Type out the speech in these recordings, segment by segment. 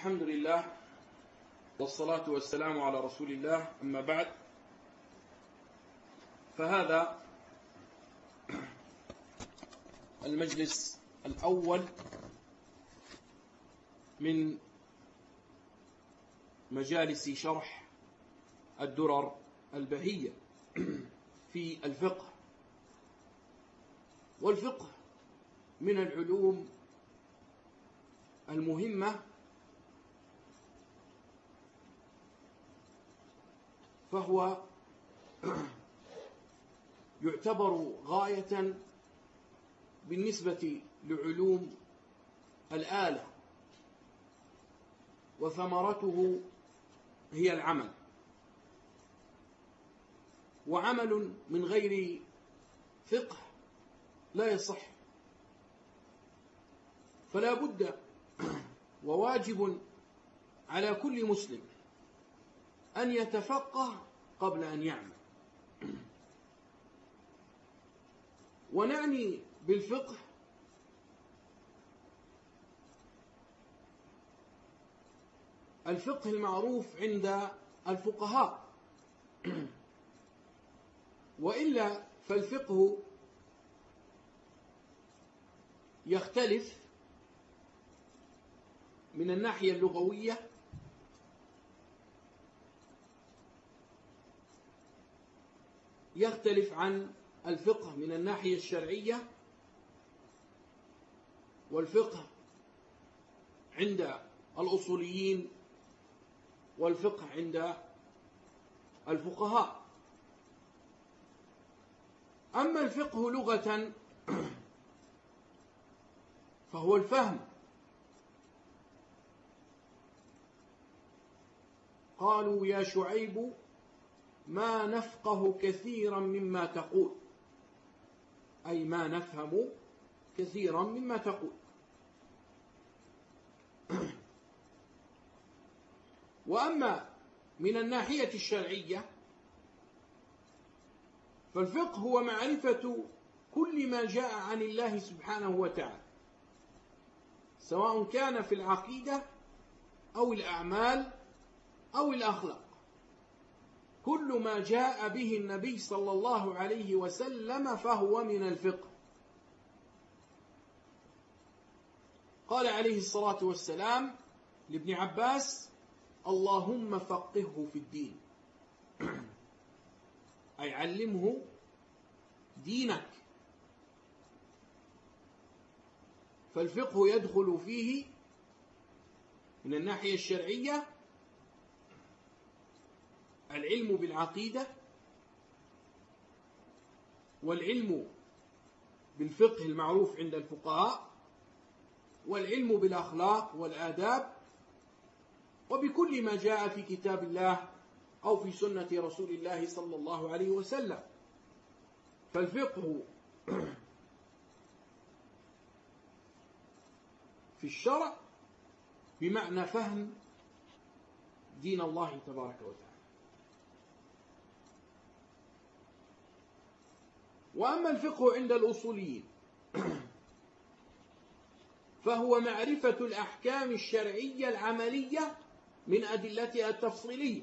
الحمد لله والصلاة والسلام على رسول الله، أما بعد، فهذا المجلس الأول من مجالس شرح الدرر البهية في الفقه. والفقه من العلوم المهمة، فهو يعتبر غاية بالنسبة لعلوم الآلة، وثمرته هي العمل، وعمل من غير فقه لا يصح. فلا بد وواجب على كل مسلم أن يتفقه قبل أن يعمل. ونعني بالفقه الفقه المعروف عند الفقهاء، وإلا فالفقه يختلف من الناحية اللغوية، يختلف عن الفقه من الناحية الشرعية، والفقه عند الأصوليين، والفقه عند الفقهاء. أما الفقه لغة فهو الفهم. قالوا يا شعيب ما نفقه كثيرا مما تقول، أي ما نفهم كثيرا مما تقول. وأما من الناحية الشرعية فالفقه هو معرفة كل ما جاء عن الله سبحانه وتعالى، سواء كان في العقيدة أو الأعمال أو الأخلاق. كل ما جاء به النبي صلى الله عليه وسلم فهو من الفقه. قال عليه الصلاة والسلام لابن عباس: اللهم فقهه في الدين، أي علمه دينك. فالفقه يدخل فيه من الناحية الشرعية العلم بالعقيدة، والعلم بالفقه المعروف عند الفقهاء، والعلم بالأخلاق والآداب، وبكل ما جاء في كتاب الله أو في سنة رسول الله صلى الله عليه وسلم. فالفقه في الشرع بمعنى فهم دين الله تبارك وتعالى. وأما الفقه عند الأصوليين فهو معرفة الأحكام الشرعية العملية من أدلتها التفصيلية.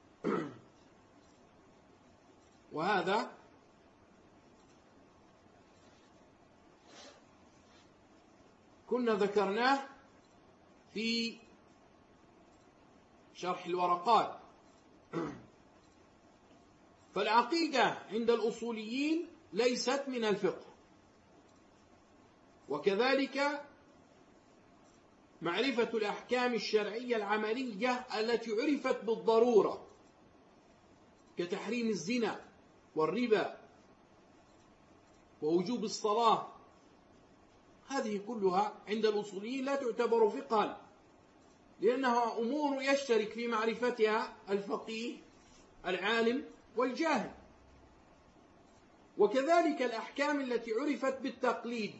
وهذا كنا ذكرناه في شرح الورقات. فالعقيدة عند الأصوليين ليست من الفقه، وكذلك معرفة الأحكام الشرعية العملية التي عرفت بالضرورة، كتحريم الزنا والربا ووجوب الصلاة، هذه كلها عند الأصوليين لا تعتبر فقها، لأنها أمور يشترك في معرفتها الفقيه العالم والجاهل. وكذلك الأحكام التي عرفت بالتقليد،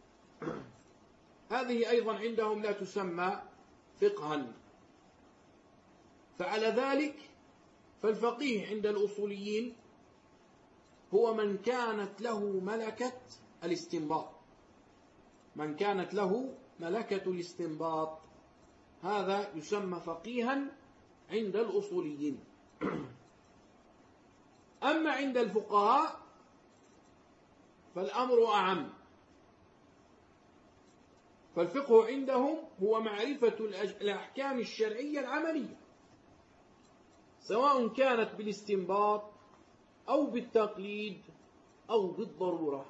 هذه أيضا عندهم لا تسمى فقها. فعلى ذلك فالفقيه عند الأصوليين هو من كانت له ملكة الاستنباط، من كانت له ملكة الاستنباط. هذا يسمى فقيها عند الأصوليين. أما عند الفقهاء فالأمر أعم، فالفقه عندهم هو معرفة الأحكام الشرعية العملية، سواء كانت بالاستنباط أو بالتقليد أو بالضرورة،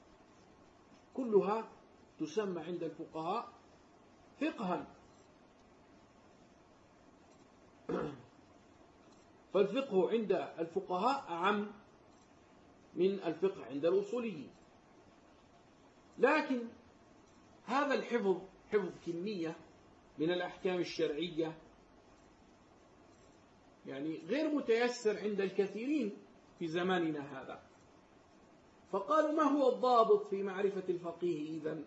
كلها تسمى عند الفقهاء فقها. فالفقه عند الفقهاء أعم من الفقه عند الأصوليين. لكن هذا الحفظ، حفظ كمية من الأحكام الشرعية، يعني غير متيسر عند الكثيرين في زماننا هذا. فقالوا: ما هو الضابط في معرفة الفقيه إذن؟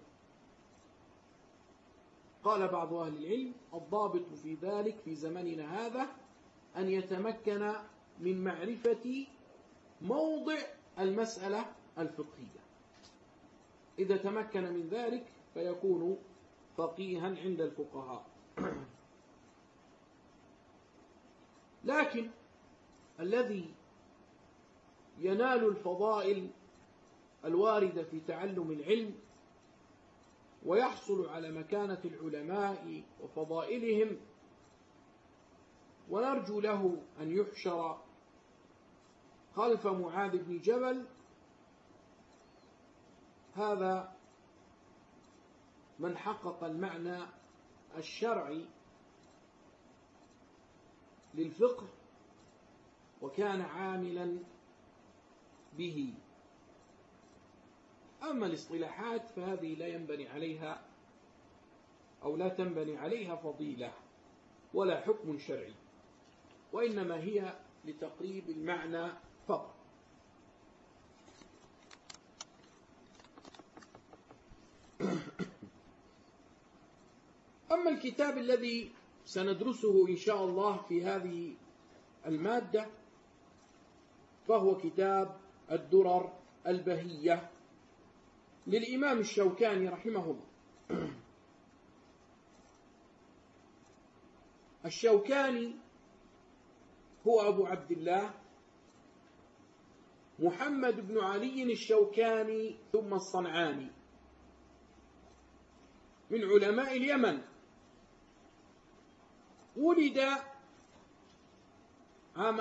قال بعض أهل العلم: الضابط في ذلك في زماننا هذا أن يتمكن من معرفة موضع المسألة الفقهية. إذا تمكن من ذلك فيكون فقيها عند الفقهاء. لكن الذي ينال الفضائل الواردة في تعلم العلم ويحصل على مكانة العلماء وفضائلهم، ونرجو له أن يحشر خلف معاذ بن جبل، هذا من حقق المعنى الشرعي للفقه وكان عاملا به. أما الاصطلاحات فهذه لا ينبني عليها أو لا تنبني عليها فضيلة ولا حكم شرعي، وإنما هي لتقريب المعنى فقط. أما الكتاب الذي سندرسه إن شاء الله في هذه المادة فهو كتاب الدرر البهية للإمام الشوكاني رحمه الله. الشوكاني هو أبو عبد الله محمد بن علي الشوكاني ثم الصنعاني، من علماء اليمن. ولد عام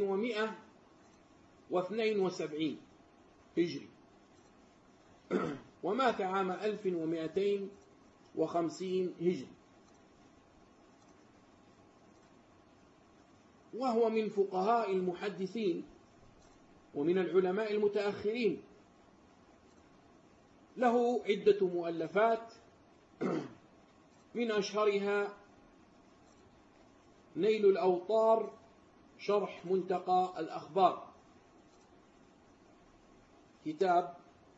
1172 هجري، ومات عام 1250 هجري، وهو من فقهاء المحدثين ومن العلماء المتأخرين. له عدة مؤلفات، من أشهرها نيل الأوطار شرح منتقى الأخبار، كتاب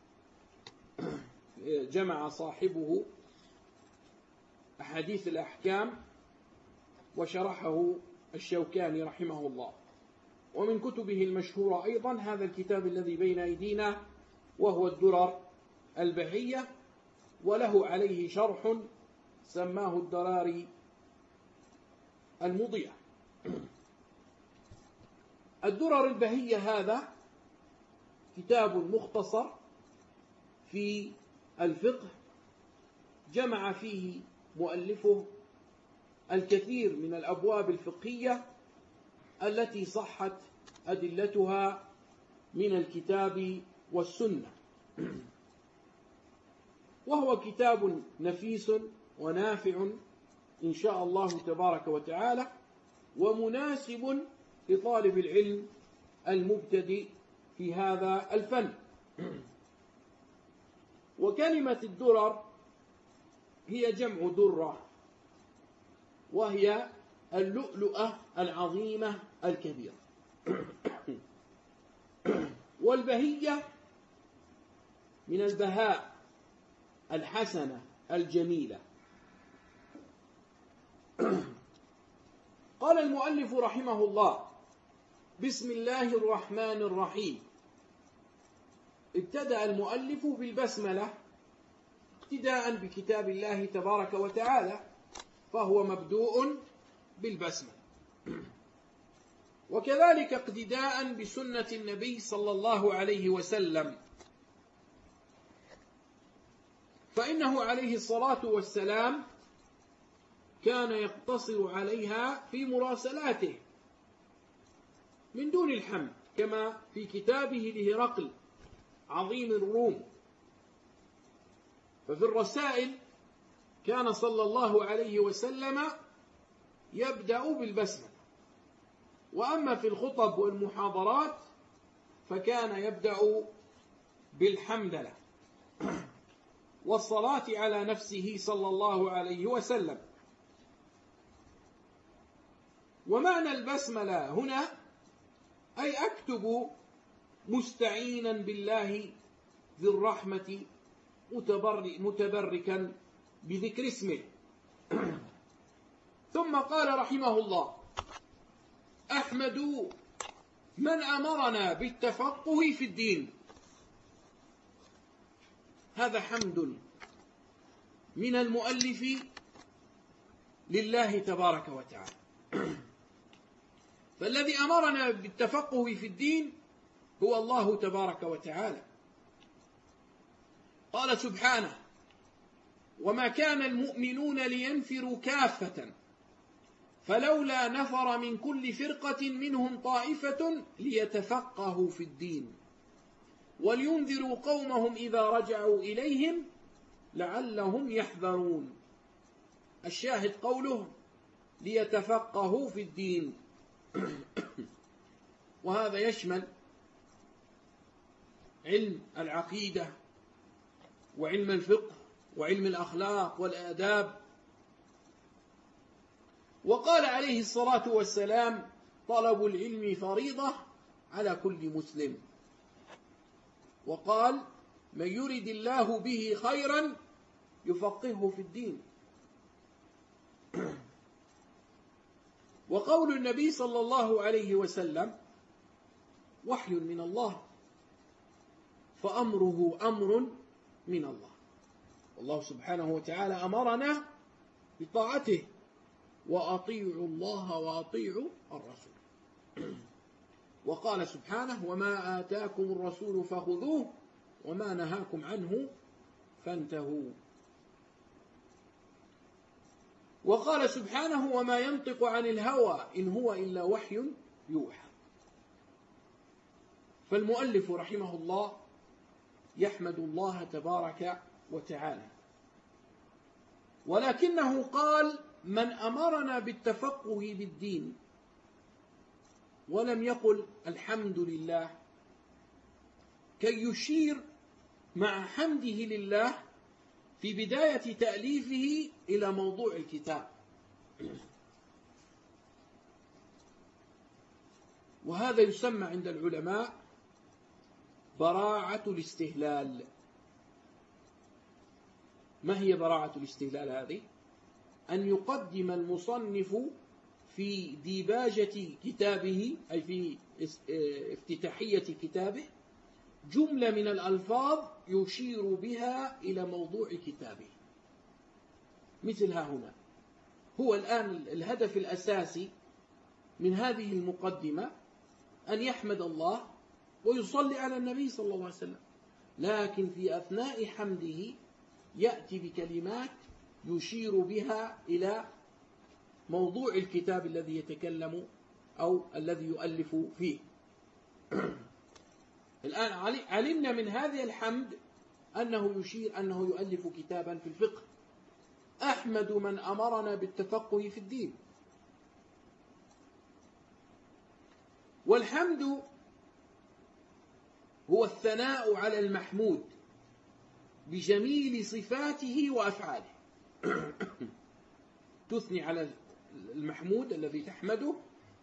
جمع صاحبه أحاديث الأحكام وشرحه الشوكاني رحمه الله. ومن كتبه المشهورة أيضا هذا الكتاب الذي بين أيدينا وهو الدرر البهية، وله عليه شرح سماه الدراري المضيع. الدرر البهية هذا كتاب مختصر في الفقه، جمع فيه مؤلفه الكثير من الأبواب الفقهية التي صحت أدلتها من الكتاب والسنة. وهو كتاب نفيس ونافع إن شاء الله تبارك وتعالى، ومناسب لطالب العلم المبتدئ في هذا الفن. وكلمة الدرر هي جمع درة، وهي اللؤلؤة العظيمة الكبيرة. والبهية من البهاء الحسنة الجميلة. قال المؤلف رحمه الله: بسم الله الرحمن الرحيم. ابتدأ المؤلف بالبسملة اقتداء بكتاب الله تبارك وتعالى، فهو مبدوء بالبسملة. وكذلك اقتداء بسنة النبي صلى الله عليه وسلم، فإنه عليه الصلاة والسلام كان يقتصر عليها في مراسلاته من دون الحمد، كما في كتابه لهرقل عظيم الروم. ففي الرسائل كان صلى الله عليه وسلم يبدأ بالبسملة، وأما في الخطب والمحاضرات فكان يبدأ بالحمدلله والصلاة على نفسه صلى الله عليه وسلم. ومعنى البسملة هنا أي أكتب مستعينا بالله ذي الرحمة متبركا بذكر اسمه. ثم قال رحمه الله: أحمد من أمرنا بالتفقه في الدين. هذا حمد من المؤلف لله تبارك وتعالى. فالذي أمرنا بالتفقه في الدين هو الله تبارك وتعالى. قال سبحانه: وما كان المؤمنون لينفروا كافة فلولا نفر من كل فرقة منهم طائفة ليتفقهوا في الدين ولينذروا قومهم إذا رجعوا إليهم لعلهم يحذرون. الشاهد قولهم ليتفقهوا في الدين، وهذا يشمل علم العقيدة وعلم الفقه وعلم الأخلاق والآداب. وقال عليه الصلاة والسلام: طلب العلم فريضة على كل مسلم. وقال: من يرد الله به خيرا يفقهه في الدين. وقول النبي صلى الله عليه وسلم: وحي من الله فأمره أمر من الله. الله سبحانه وتعالى أمرنا بطاعته: وأطيعوا الله وأطيعوا الرسول. وقال سبحانه: وما آتاكم الرسول فخذوه وما نهاكم عنه فانتهوا. وقال سبحانه: وما ينطق عن الهوى إن هو إلا وحي يوحى. فالمؤلف رحمه الله يحمد الله تبارك وتعالى، ولكنه قال: من أمرنا بالتفقه بالدين، ولم يقل الحمد لله، كي يشير مع حمده لله في بداية تأليفه إلى موضوع الكتاب. وهذا يسمى عند العلماء براعة الاستهلال. ما هي براعة الاستهلال هذه؟ أن يقدم المصنف في ديباجة كتابه، أي في افتتاحية كتابه، جملة من الألفاظ يشير بها إلى موضوع كتابه. مثلها هنا. هو الآن الهدف الأساسي من هذه المقدمة أن يحمد الله ويصلي على النبي صلى الله عليه وسلم، لكن في أثناء حمده يأتي بكلمات يشير بها إلى موضوع الكتاب الذي يتكلم أو الذي يؤلف فيه. الآن علمنا من هذا الحمد أنه يشير أنه يؤلف كتابا في الفقه. أحمد من أمرنا بالتفقه في الدين. والحمد هو الثناء على المحمود بجميل صفاته وأفعاله. تثني على المحمود الذي تحمده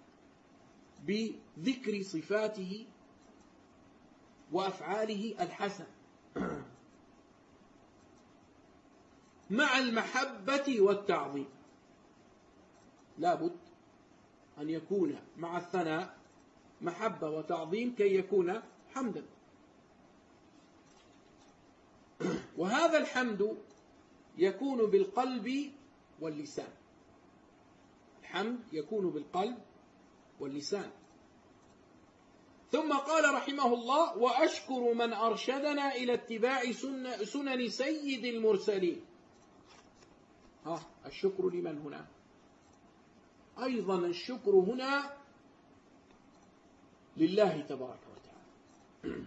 بذكر صفاته وأفعاله الحسن، مع المحبة والتعظيم. لابد أن يكون مع الثناء محبة وتعظيم كي يكون حمدا. وهذا الحمد يكون بالقلب واللسان. الحمد يكون بالقلب واللسان. ثم قال رحمه الله: وأشكر من أرشدنا إلى اتباع سنن سيد المرسلين. الشكر لمن هنا؟ أيضا الشكر هنا لله تبارك وتعالى.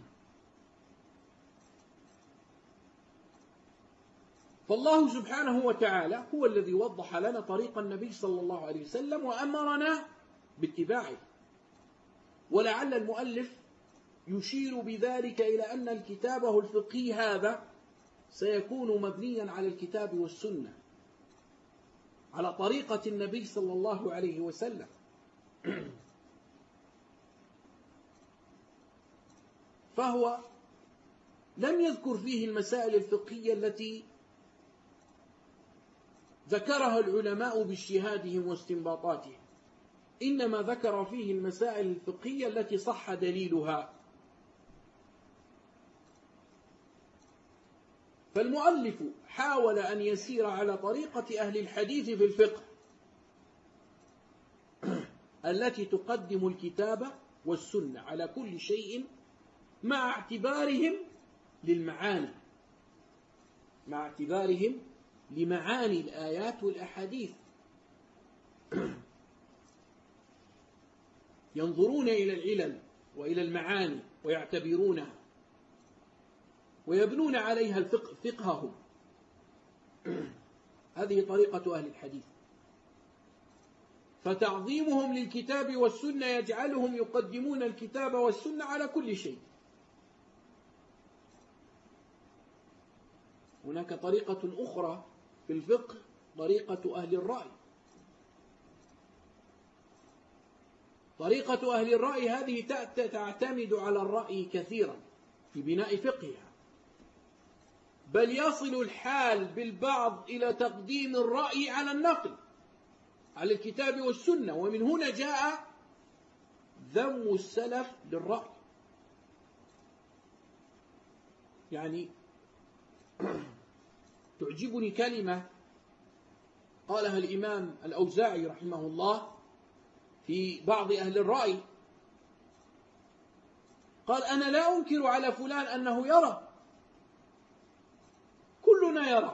فالله سبحانه وتعالى هو الذي وضح لنا طريق النبي صلى الله عليه وسلم وأمرنا باتباعه. ولعل المؤلف يشير بذلك إلى أن الكتابه الفقهي هذا سيكون مبنيا على الكتاب والسنة، على طريقة النبي صلى الله عليه وسلم. فهو لم يذكر فيه المسائل الفقهية التي ذكرها العلماء باجتهادهم واستنباطاتهم، إنما ذكر فيه المسائل الفقهية التي صح دليلها. فالمؤلف حاول أن يسير على طريقة أهل الحديث في الفقه التي تقدم الكتاب والسنة على كل شيء مع اعتبارهم للمعاني، مع اعتبارهم لمعاني الآيات والأحاديث. ينظرون إلى العلل وإلى المعاني ويعتبرونها ويبنون عليها فقههم. هذه طريقة أهل الحديث. فتعظيمهم للكتاب والسنة يجعلهم يقدمون الكتاب والسنة على كل شيء. هناك طريقة أخرى في الفقه، طريقة أهل الرأي. طريقة أهل الرأي هذه تعتمد على الرأي كثيرا في بناء فقهها، بل يصل الحال بالبعض إلى تقديم الرأي على النقل، على الكتاب والسنة. ومن هنا جاء ذم السلف للرأي. يعني تعجبني كلمة قالها الإمام الأوزاعي رحمه الله في بعض أهل الرأي. قال: أنا لا أنكر على فلان أنه يرى، كلنا يرى.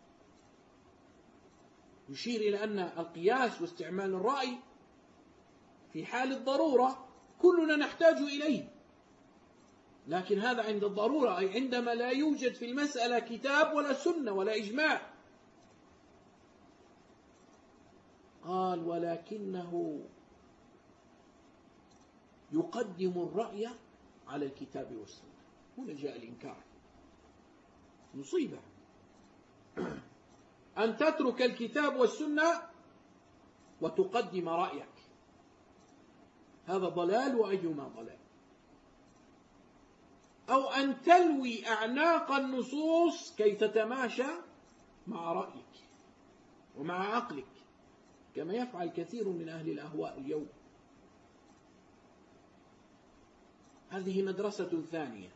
يشير إلى أن القياس واستعمال الرأي في حال الضرورة كلنا نحتاج إليه، لكن هذا عند الضرورة، أي عندما لا يوجد في المسألة كتاب ولا سنة ولا إجماع. قال: ولكنه يقدم الرأي على الكتاب والسنة. هنا جاء الإنكار، مصيبة أن تترك الكتاب والسنة وتقدم رأيك. هذا ضلال، وأيما ضلال. أو أن تلوي أعناق النصوص كي تتماشى مع رأيك ومع عقلك، كما يفعل كثير من أهل الأهواء اليوم. هذه مدرسة ثانية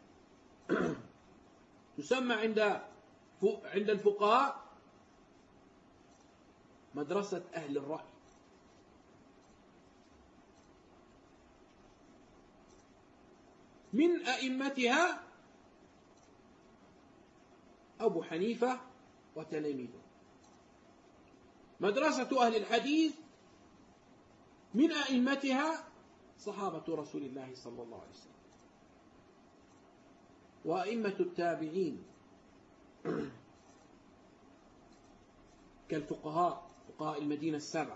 تسمى عند الفقهاء مدرسة أهل الرأي. من أئمتها أبو حنيفة وتلاميذه. مدرسة أهل الحديث من أئمتها صحابة رسول الله صلى الله عليه وسلم، وأئمة التابعين كالفقهاء، فقهاء المدينة السبعة،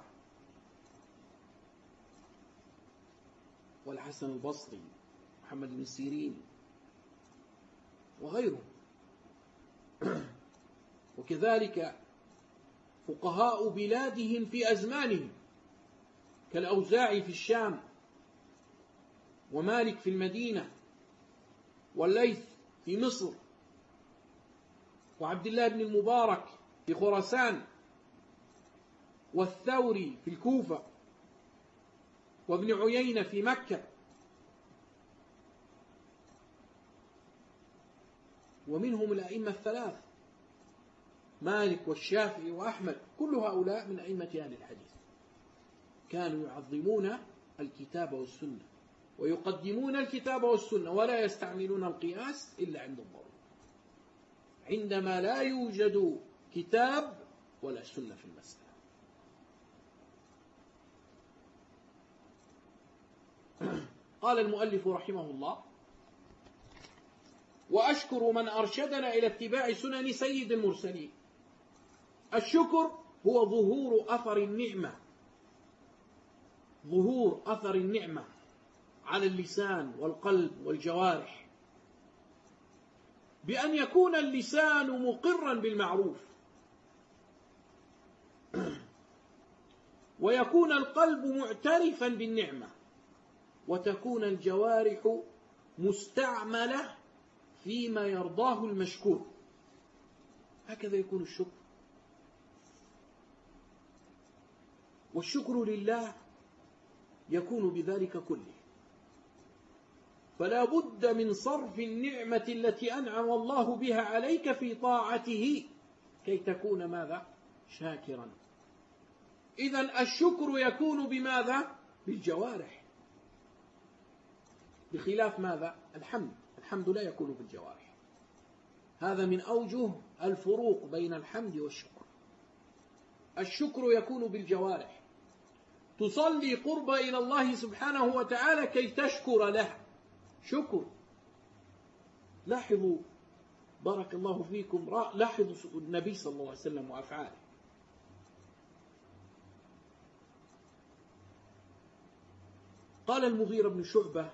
والحسن البصري، محمد بن سيرين، وغيرهم. وكذلك فقهاء بلادهم في أزمانهم كالأوزاعي في الشام، ومالك في المدينة، والليث في مصر، وعبد الله بن المبارك في خراسان، والثوري في الكوفة، وابن عيينة في مكة، ومنهم الأئمة الثلاث مالك والشافعي وأحمد، كل هؤلاء من أئمة أهل الحديث. كانوا يعظمون الكتاب والسنة ويقدمون الكتاب والسنة ولا يستعملون القياس إلا عند الضرورة، عندما لا يوجد كتاب ولا سنة في المسألة. قال المؤلف رحمه الله: وأشكر من أرشدنا إلى اتباع سنن سيد المرسلين. الشكر هو ظهور أثر النعمة، ظهور أثر النعمة على اللسان والقلب والجوارح، بأن يكون اللسان مقرا بالمعروف، ويكون القلب معترفا بالنعمة، وتكون الجوارح مستعملة فيما يرضاه المشكور. هكذا يكون الشكر. والشكر لله يكون بذلك كله. فلا بد من صرف النعمة التي أنعم الله بها عليك في طاعته كي تكون ماذا؟ شاكرا. إذن الشكر يكون بماذا؟ بالجوارح، بخلاف ماذا؟ الحمد. الحمد لا يكون بالجوارح. هذا من أوجه الفروق بين الحمد والشكر. الشكر يكون بالجوارح، تصلي قرب إلى الله سبحانه وتعالى كي تشكر له. شكر. لاحظوا بارك الله فيكم، لاحظوا النبي صلى الله عليه وسلم وأفعاله. قال المغيرة بن شعبة: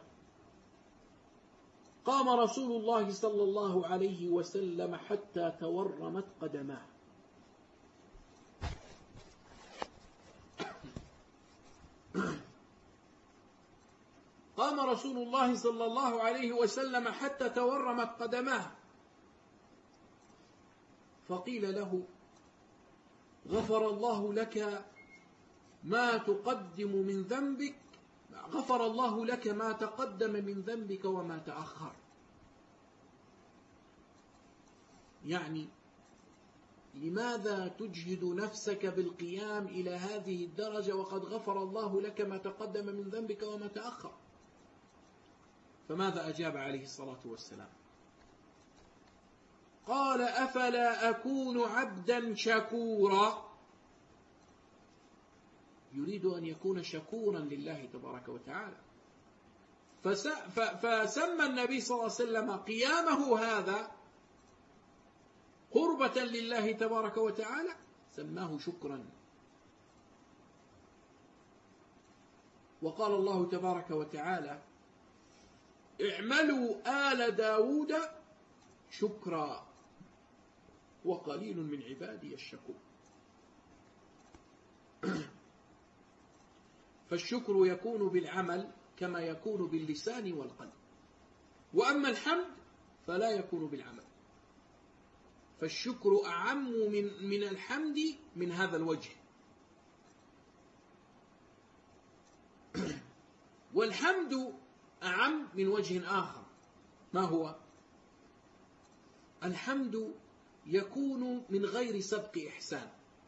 قام رسول الله صلى الله عليه وسلم حتى تورمت قدماه. قام رسول الله صلى الله عليه وسلم حتى تورمت قدماه، فقيل له: غفر الله لك ما تقدم من ذنبك، غفر الله لك ما تقدم من ذنبك وما تأخر. يعني لماذا تجهد نفسك بالقيام إلى هذه الدرجة وقد غفر الله لك ما تقدم من ذنبك وما تأخر؟ فماذا أجاب عليه الصلاة والسلام؟ قال: أفلا أكون عبدا شكورا. يريد أن يكون شكورا لله تبارك وتعالى، فسمى النبي صلى الله عليه وسلم قيامه هذا قربة لله تبارك وتعالى، سماه شكرا. وقال الله تبارك وتعالى: اعملوا آل داود شكرا وقليل من عبادي الشكور. فالشكر يكون بالعمل كما يكون باللسان والقلب، وأما الحمد فلا يكون بالعمل. فالشكر أعم من الحمد من هذا الوجه. والحمد أعم من وجه آخر. ما هو؟ الحمد يكون من غير سبق إحسان.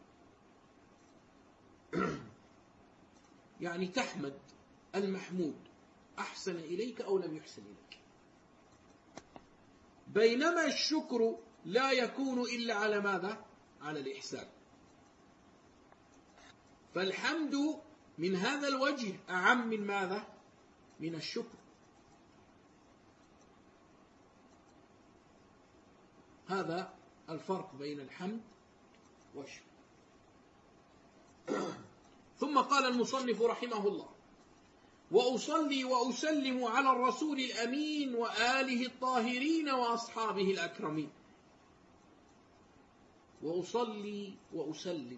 يعني تحمد المحمود أحسن إليك أو لم يحسن إليك. بينما الشكر لا يكون إلا على ماذا؟ على الإحسان. فالحمد من هذا الوجه أعم من ماذا؟ من الشكر. هذا الفرق بين الحمد والشكر. ثم قال المصنف رحمه الله: وأصلي وأسلم على الرسول الأمين وآله الطاهرين وأصحابه الأكرمين. وأصلي وأسلم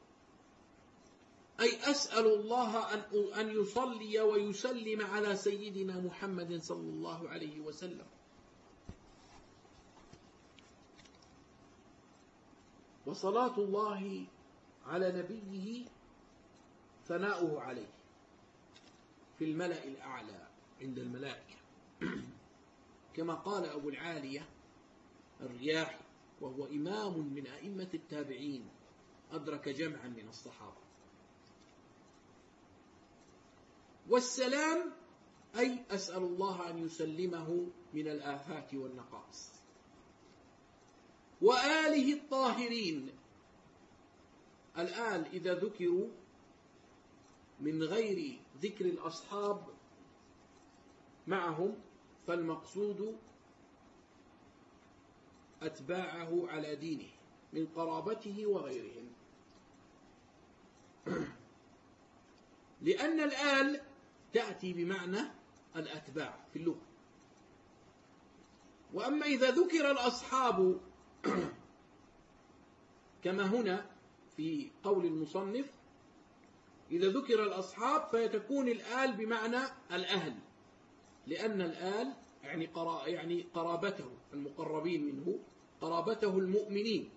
أي أسأل الله أن يصلي ويسلم على سيدنا محمد صلى الله عليه وسلم. وصلاة الله على نبيه ثناؤه عليه في الملأ الأعلى عند الملائكة، كما قال أبو العالية الرياحي وهو إمام من أئمة التابعين، أدرك جمعا من الصحابة: والسلام أي أسأل الله أن يسلمه من الآفات والنقائص. وآله الطاهرين، الآل إذا ذكروا من غير ذكر الأصحاب معهم فالمقصود أتباعه على دينه من قرابته وغيرهم، لأن الآل تأتي بمعنى الأتباع في اللغة. وأما إذا ذكر الأصحاب كما هنا في قول المصنف، إذا ذكر الأصحاب فيتكون الآل بمعنى الأهل، لأن الآل يعني قرابته، المقربين منه، قرابته المؤمنين،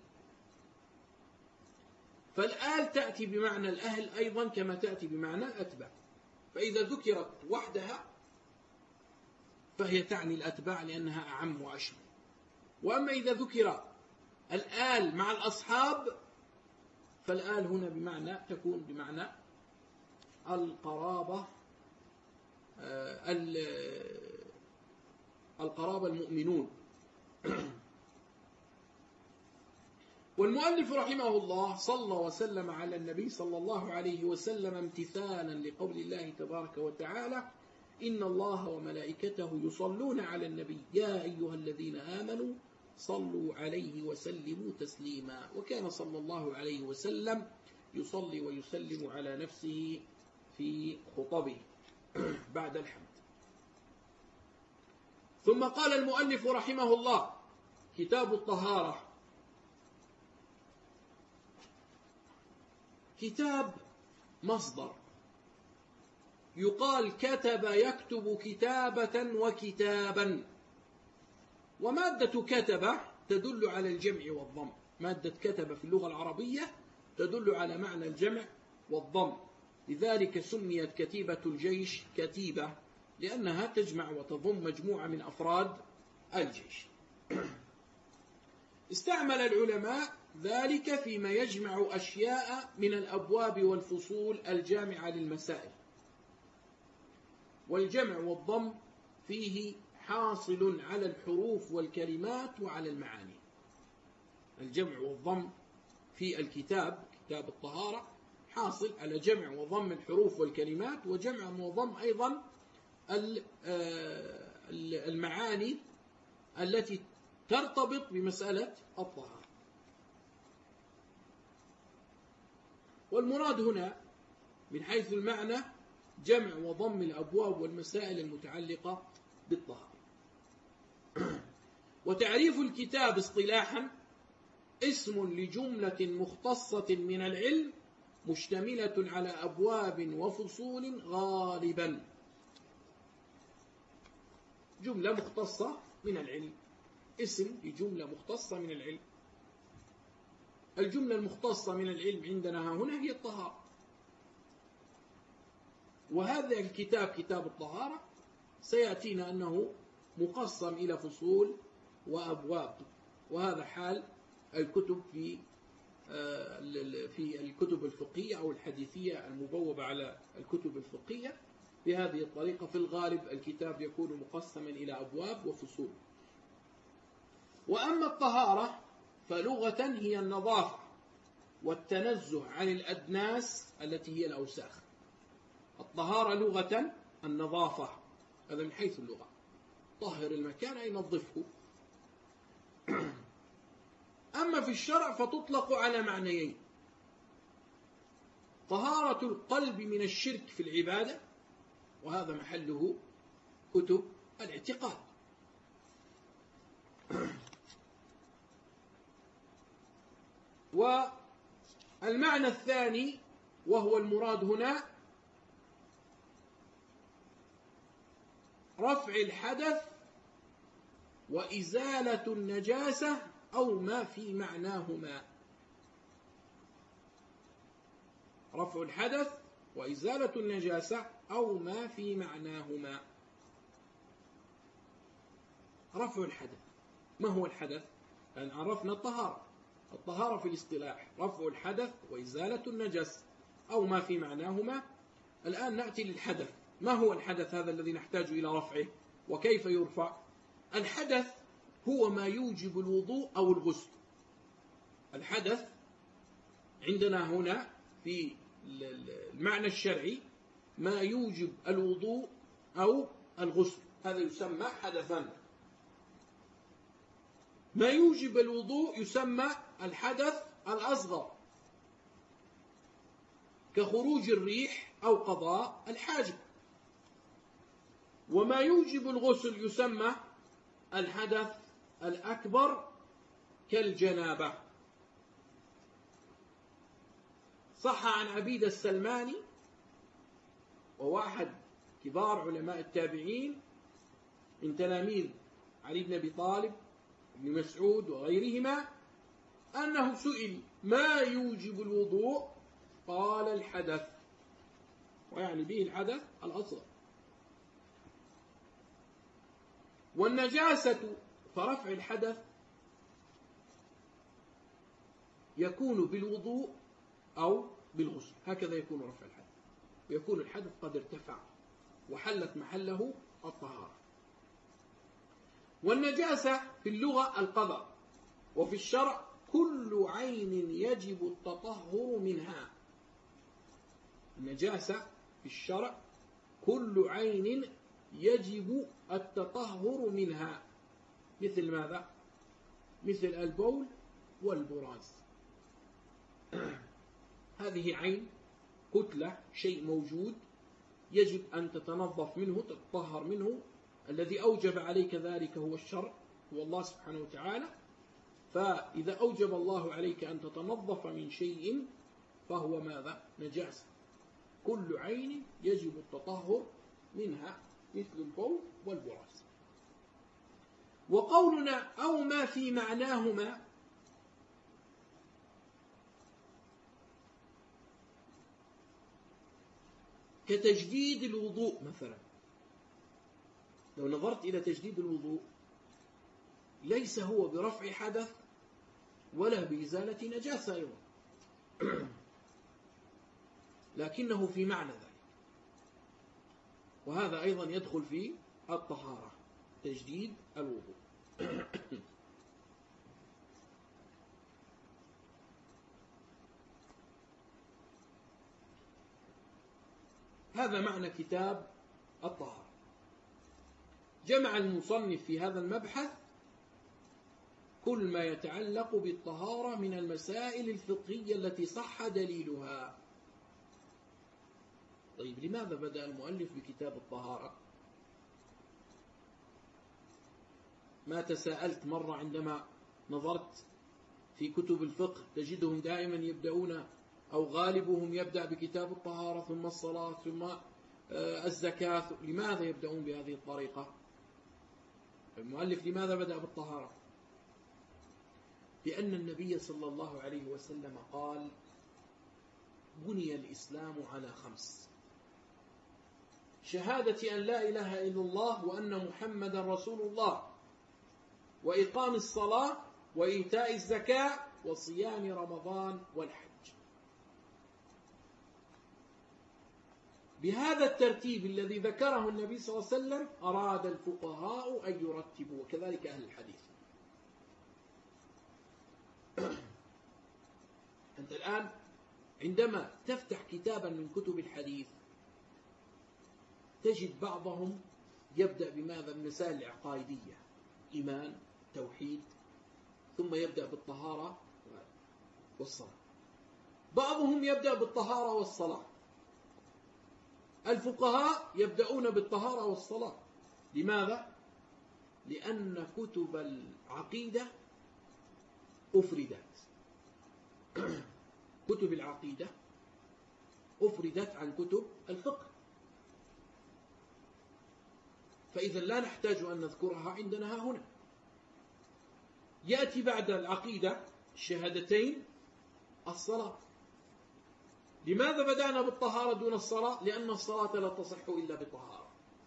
فالآل تأتي بمعنى الأهل أيضا كما تأتي بمعنى الأتباع. فإذا ذكرت وحدها فهي تعني الأتباع لأنها أعم وأشمل. وأما إذا ذكر الآل مع الأصحاب فالآل هنا بمعنى تكون بمعنى القرابة، القرابة المؤمنون. والمؤلف رحمه الله صلى وسلم على النبي صلى الله عليه وسلم امتثالا لقول الله تبارك وتعالى: إن الله وملائكته يصلون على النبي يا أيها الذين آمنوا صلوا عليه وسلموا تسليما. وكان صلى الله عليه وسلم يصلي ويسلم على نفسه في خطبه بعد الحمد. ثم قال المؤلف رحمه الله: كتاب الطهارة. كتاب مصدر، يقال كتب يكتب كتابة وكتابا. ومادة كتب تدل على الجمع والضم، مادة كتب في اللغة العربية تدل على معنى الجمع والضم، لذلك سميت كتيبة الجيش كتيبة، لأنها تجمع وتضم مجموعة من أفراد الجيش. استعمل العلماء ذلك فيما يجمع أشياء من الأبواب والفصول الجامعة للمسائل، والجمع والضم فيه حاصل على الحروف والكلمات وعلى المعاني. الجمع والضم في الكتاب، كتاب الطهارة، حاصل على جمع وضم الحروف والكلمات، وجمع وضم أيضا المعاني التي ترتبط بمسألة الطهارة. والمراد هنا من حيث المعنى جمع وضم الأبواب والمسائل المتعلقة بالطهارة. وتعريف الكتاب اصطلاحا: اسم لجملة مختصة من العلم مشتملة على أبواب وفصول غالبا. جملة مختصة من العلم، اسم لجملة مختصة من العلم. الجملة المختصة من العلم عندنا هنا هي الطهارة. وهذا الكتاب كتاب الطهارة سيأتينا أنه مقسم إلى فصول وأبواب، وهذا حال الكتب في الكتب الفقهية أو الحديثية المبوبة على الكتب الفقهية. بهذه الطريقة في الغالب الكتاب يكون مقسما إلى أبواب وفصول. وأما الطهارة فلغة هي النظافة والتنزه عن الأدناس التي هي الأوساخ. الطهارة لغة النظافة، هذا من حيث اللغة، طهر المكان أي نظفه. أما في الشرع فتطلق على معنيين: طهارة القلب من الشرك في العبادة، وهذا محله كتب الاعتقاد. والمعنى الثاني وهو المراد هنا رفع الحدث وإزالة النجاسة أو ما في معناهما. رفع الحدث وإزالة النجاسة أو ما في معناهما. رفع الحدث، ما هو الحدث؟ لأن عرفنا الطهارة. الطهارة في الاصطلاح رفع الحدث وإزالة النجس أو ما في معناهما. الآن نأتي للحدث. ما هو الحدث هذا الذي نحتاج إلى رفعه وكيف يرفع؟ الحدث هو ما يوجب الوضوء أو الغسل. الحدث عندنا هنا في المعنى الشرعي ما يوجب الوضوء أو الغسل، هذا يسمى حدثا. ما يوجب الوضوء يسمى الحدث الأصغر كخروج الريح أو قضاء الحاجة. وما يوجب الغسل يسمى الحدث الأكبر كالجنابة. صح عن عبيد السلماني وواحد كبار علماء التابعين من تلاميذ علي بن أبي طالب ابن مسعود وغيرهما أنه سئل ما يوجب الوضوء؟ قال الحدث، ويعني به الحدث الأصغر. والنجاسة فرفع الحدث يكون بالوضوء أو بالغسل، هكذا يكون رفع الحدث، ويكون الحدث قد ارتفع وحلت محله الطهارة. والنجاسة في اللغة القذى، وفي الشرع كل عين يجب التطهر منها. النجاسة في الشرع كل عين يجب التطهر منها، مثل ماذا؟ مثل البول والبراز. هذه عين، كتلة، شيء موجود يجب أن تتنظف منه، تتطهر منه. الذي أوجب عليك ذلك هو الشرع، هو الله سبحانه وتعالى. فإذا أوجب الله عليك أن تتنظف من شيء فهو ماذا؟ نجاسة. كل عين يجب التطهر منها مثل البول والبراز. وقولنا أو ما في معناهما كتجديد الوضوء مثلا. لو نظرت إلى تجديد الوضوء ليس هو برفع حدث ولا بإزالة نجاسة أيضا، لكنه في معنى ذلك، وهذا أيضا يدخل في الطهارة، تجديد الوضوء. هذا معنى كتاب الطهارة. جمع المصنف في هذا المبحث كل ما يتعلق بالطهارة من المسائل الفقهية التي صح دليلها. طيب، لماذا بدأ المؤلف بكتاب الطهارة؟ ما تساءلت مرة عندما نظرت في كتب الفقه تجدهم دائما يبدأون أو غالبهم يبدأ بكتاب الطهارة ثم الصلاة ثم الزكاة. لماذا يبدأون بهذه الطريقة؟ المؤلف لماذا بدأ بالطهارة؟ لأن النبي صلى الله عليه وسلم قال: بني الإسلام على 5: شهادة أن لا إله إلا الله وأن محمدا رسول الله، وإقام الصلاة، وإيتاء الزكاة، وصيام رمضان، والحج. بهذا الترتيب الذي ذكره النبي صلى الله عليه وسلم أراد الفقهاء أن يرتبوا، وكذلك أهل الحديث. أنت الآن عندما تفتح كتابا من كتب الحديث تجد بعضهم يبدأ بماذا؟ المسائل العقائدية، إيمان، توحيد، ثم يبدأ بالطهارة والصلاة. بعضهم يبدأ بالطهارة والصلاة. الفقهاء يبدأون بالطهارة والصلاة. لماذا؟ لأن كتب العقيدة أفردت. كتب العقيدة أفردت عن كتب الفقه، فإذا لا نحتاج أن نذكرها عندنا ها هنا. يأتي بعد العقيدة الشهادتين الصلاة. لماذا بدأنا بالطهارة دون الصلاة؟ لأن الصلاة لا تصح إلا بطهارة.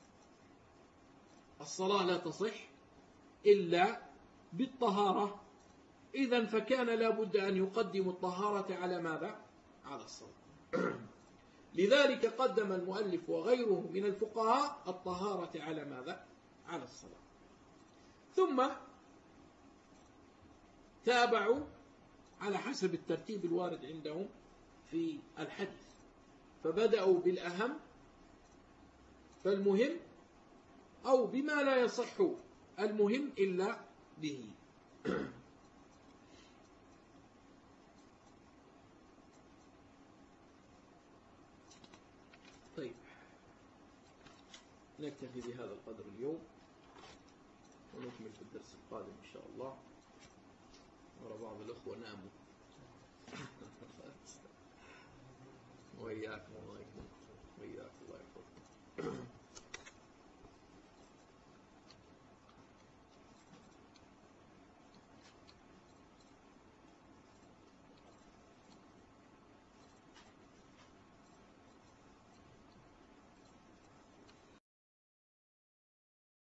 الصلاة لا تصح إلا بالطهارة. إذن فكان لا بد أن يقدم الطهارة على ماذا؟ على الصلاة. لذلك قدم المؤلف وغيره من الفقهاء الطهارة على ماذا؟ على الصلاة. ثم تابعوا على حسب الترتيب الوارد عندهم في الحديث، فبدأوا بالأهم فالمهم، أو بما لا يصح المهم إلا به. طيب، نكتفي بهذا القدر اليوم، ونكمل في الدرس القادم إن شاء الله. ورا بعض الأخوة ناموا. وإياكم الله يكرمكم، وإياكم الله يحفظكم.